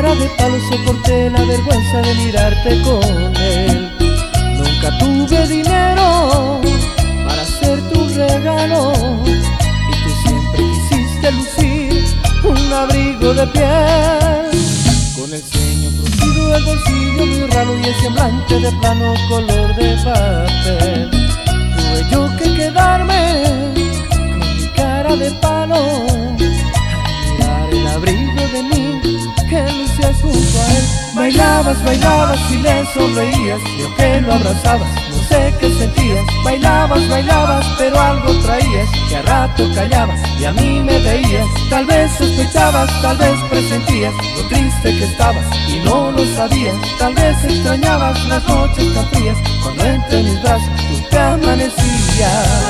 cara de palo soporté la vergüenza de mirarte con él. Nunca tuve dinero para hacerte un regalo y tú siempre quisiste lucir un abrigo de piel. Con el ceño fruncido, el bolsillo muy raro y el semblante de plano color de papel. Tuve yo que quedarme con mi cara de palo a mirar el abrigo de mí que lucías junto a él. Bailabas, bailabas y le sonreías, yo que lo abrazabas, no sé qué sentías. Bailabas, bailabas, pero algo traías, que a rato callabas y a mí me veías. Tal vez sospechabas, tal vez presentías lo triste que estabas y no lo sabías. Tal vez extrañabas las noches tan frías, cuando entre mis brazos tú te amanecías.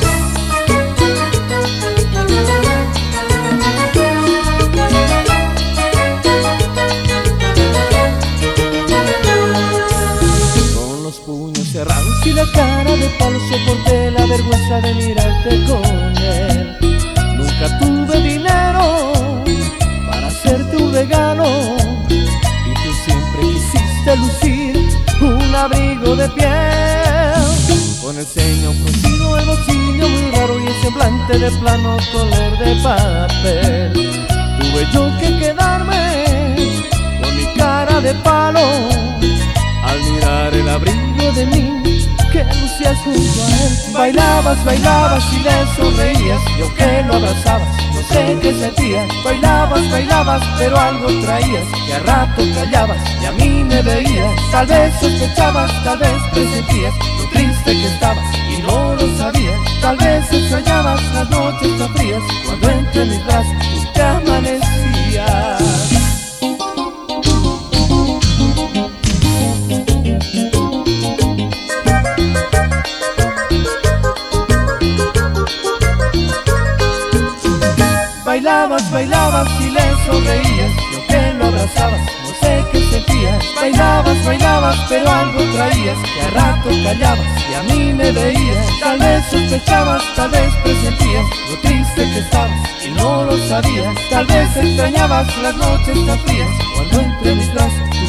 Cerrados y la cara de palo soporté la vergüenza de mirarte con él. Nunca tuve dinero para hacerte un regalo y tú siempre quisiste lucir un abrigo de piel. Con el ceño fruncido, el bolsillo muy raro y el semblante de plano color de papel. Tuve yo que quedarme con mi cara de palo al mirar el abrigo de mí que lucías junto a él. Bailabas, bailabas y le sonreías, yo que lo abrazabas, no sé qué sentías. Bailabas, bailabas, pero algo traías, que a rato callabas y a mí me veías. Tal vez sospechabas, tal vez presentías lo triste que estabas y no lo sabías. Tal vez extrañabas las noches tan frías, cuando entre mis brazos tú te amanecías. Bailabas, bailabas y le sonreías, yo que lo abrazabas, no sé qué sentías. Bailabas, bailabas, pero algo traías, que a rato callabas y a mí me veías. Tal vez sospechabas, tal vez presentías lo triste que estabas y no lo sabías. Tal vez extrañabas las noches tan frías, cuando entre mis brazos